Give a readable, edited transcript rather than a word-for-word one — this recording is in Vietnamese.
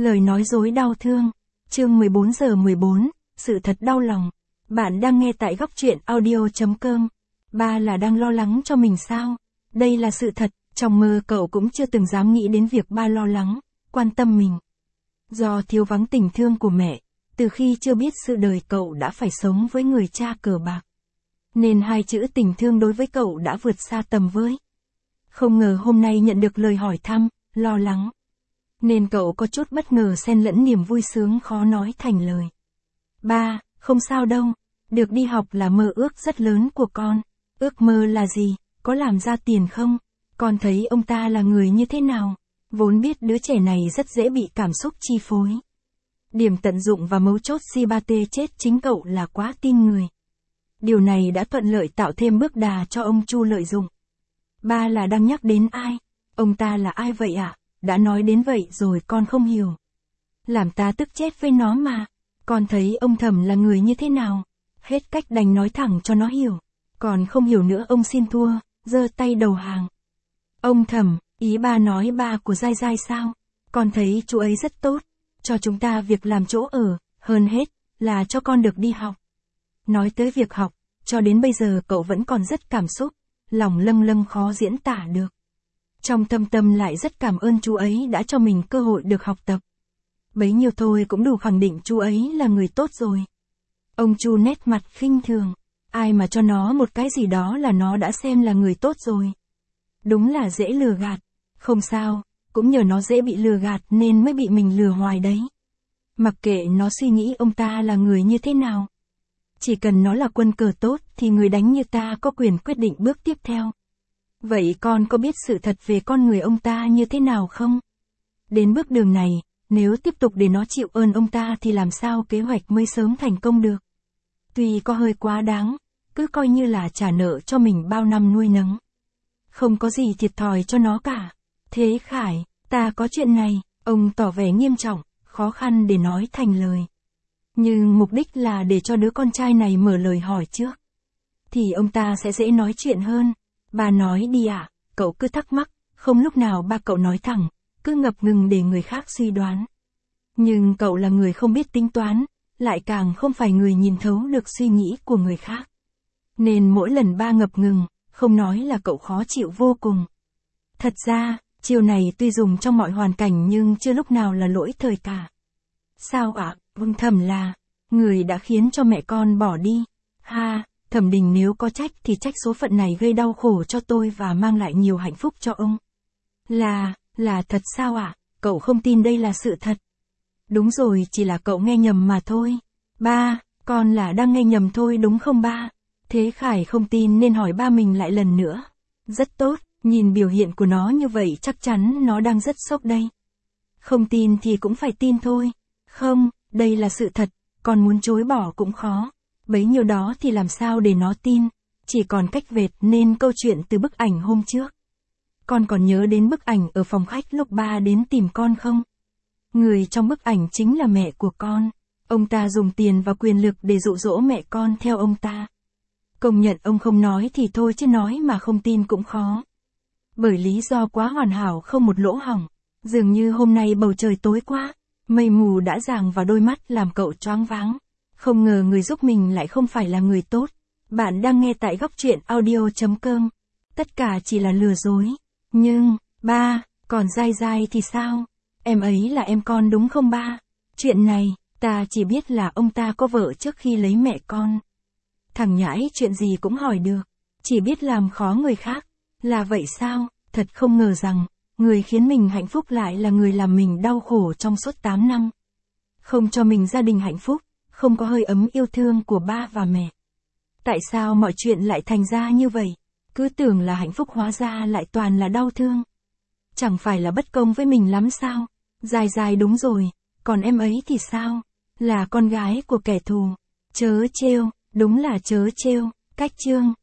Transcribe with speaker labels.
Speaker 1: Lời nói dối đau thương. Chương 14:14, sự thật đau lòng. Bạn đang nghe tại góc truyện audio.com. Ba là đang lo lắng cho mình sao? Đây là sự thật, trong mơ cậu cũng chưa từng dám nghĩ đến việc ba lo lắng, quan tâm mình. Do thiếu vắng tình thương của mẹ, từ khi chưa biết sự đời cậu đã phải sống với người cha cờ bạc. Nên hai chữ tình thương đối với cậu đã vượt xa tầm với. Không ngờ hôm nay nhận được lời hỏi thăm, lo lắng. Nên cậu có chút bất ngờ xen lẫn niềm vui sướng khó nói thành lời. Ba, không sao đâu, được đi học là mơ ước rất lớn của con. Ước mơ là gì, có làm ra tiền không? Con thấy ông ta là người như thế nào? Vốn biết đứa trẻ này rất dễ bị cảm xúc chi phối. Điểm tận dụng và mấu chốt si ba tê chết chính cậu là quá tin người. Điều này đã thuận lợi tạo thêm bước đà cho ông Chu lợi dụng. Ba là đang nhắc đến ai? Ông ta là ai vậy ạ? Đã nói đến vậy rồi con không hiểu. Làm ta tức chết với nó mà. Con thấy ông Thẩm là người như thế nào? Hết cách đành nói thẳng cho nó hiểu. Còn không hiểu nữa ông xin thua, giơ tay đầu hàng. Ông Thẩm, ý ba nói ba của Giai Giai sao? Con thấy chú ấy rất tốt, cho chúng ta việc làm chỗ ở, hơn hết là cho con được đi học. Nói tới việc học, cho đến bây giờ cậu vẫn còn rất cảm xúc, lòng lâng lâng khó diễn tả được. Trong thâm tâm lại rất cảm ơn chú ấy đã cho mình cơ hội được học tập. Bấy nhiêu thôi cũng đủ khẳng định chú ấy là người tốt rồi. Ông Chu nét mặt khinh thường, ai mà cho nó một cái gì đó là nó đã xem là người tốt rồi. Đúng là dễ lừa gạt, không sao, cũng nhờ nó dễ bị lừa gạt nên mới bị mình lừa hoài đấy. Mặc kệ nó suy nghĩ ông ta là người như thế nào. Chỉ cần nó là quân cờ tốt thì người đánh như ta có quyền quyết định bước tiếp theo. Vậy con có biết sự thật về con người ông ta như thế nào không? Đến bước đường này, nếu tiếp tục để nó chịu ơn ông ta thì làm sao kế hoạch mới sớm thành công được? Tuy có hơi quá đáng, cứ coi như là trả nợ cho mình bao năm nuôi nấng. Không có gì thiệt thòi cho nó cả. Thế Khải, ta có chuyện này, ông tỏ vẻ nghiêm trọng, khó khăn để nói thành lời. Nhưng mục đích là để cho đứa con trai này mở lời hỏi trước. Thì ông ta sẽ dễ nói chuyện hơn. Ba nói đi ạ, cậu cứ thắc mắc, không lúc nào ba cậu nói thẳng, cứ ngập ngừng để người khác suy đoán. Nhưng cậu là người không biết tính toán, lại càng không phải người nhìn thấu được suy nghĩ của người khác. Nên mỗi lần ba ngập ngừng, không nói là cậu khó chịu vô cùng. Thật ra, chiêu này tuy dùng trong mọi hoàn cảnh nhưng chưa lúc nào là lỗi thời cả. Sao ạ? Vâng, Thẩm là người đã khiến cho mẹ con bỏ đi. Ha, Thẩm Đình nếu có trách thì trách số phận này gây đau khổ cho tôi và mang lại nhiều hạnh phúc cho ông. Là thật sao ạ? Cậu không tin đây là sự thật. Đúng rồi, chỉ là cậu nghe nhầm mà thôi. Ba, con là đang nghe nhầm thôi đúng không ba? Thế Khải không tin nên hỏi ba mình lại lần nữa. Rất tốt, nhìn biểu hiện của nó như vậy chắc chắn nó đang rất sốc đây. Không tin thì cũng phải tin thôi. Không, đây là sự thật, con muốn chối bỏ cũng khó. Bấy nhiêu đó thì làm sao để nó tin, chỉ còn cách vệt nên câu chuyện từ bức ảnh hôm trước. Con còn nhớ đến bức ảnh ở phòng khách lúc ba đến tìm con không? Người trong bức ảnh chính là mẹ của con. Ông ta dùng tiền và quyền lực để dụ dỗ mẹ con theo ông ta. Công nhận ông không nói thì thôi chứ nói mà không tin cũng khó. Bởi lý do quá hoàn hảo không một lỗ hổng. Dường như hôm nay bầu trời tối quá, mây mù đã ràng vào đôi mắt làm cậu choáng váng. Không ngờ người giúp mình lại không phải là người tốt. Bạn đang nghe tại góc truyện audio.com. Tất cả chỉ là lừa dối. Nhưng, ba, còn Giai Giai thì sao? Em ấy là em con đúng không ba? Chuyện này, ta chỉ biết là ông ta có vợ trước khi lấy mẹ con. Thằng nhãi chuyện gì cũng hỏi được. Chỉ biết làm khó người khác. Là vậy sao? Thật không ngờ rằng, người khiến mình hạnh phúc lại là người làm mình đau khổ trong suốt 8 năm. Không cho mình gia đình hạnh phúc, không có hơi ấm yêu thương của ba và mẹ. Tại sao mọi chuyện lại thành ra như vậy? Cứ tưởng là hạnh phúc hóa ra lại toàn là đau thương. Chẳng phải là bất công với mình lắm sao? Dài dài đúng rồi, còn em ấy thì sao? Là con gái của kẻ thù. Chớ trêu, đúng là chớ trêu. Cách chương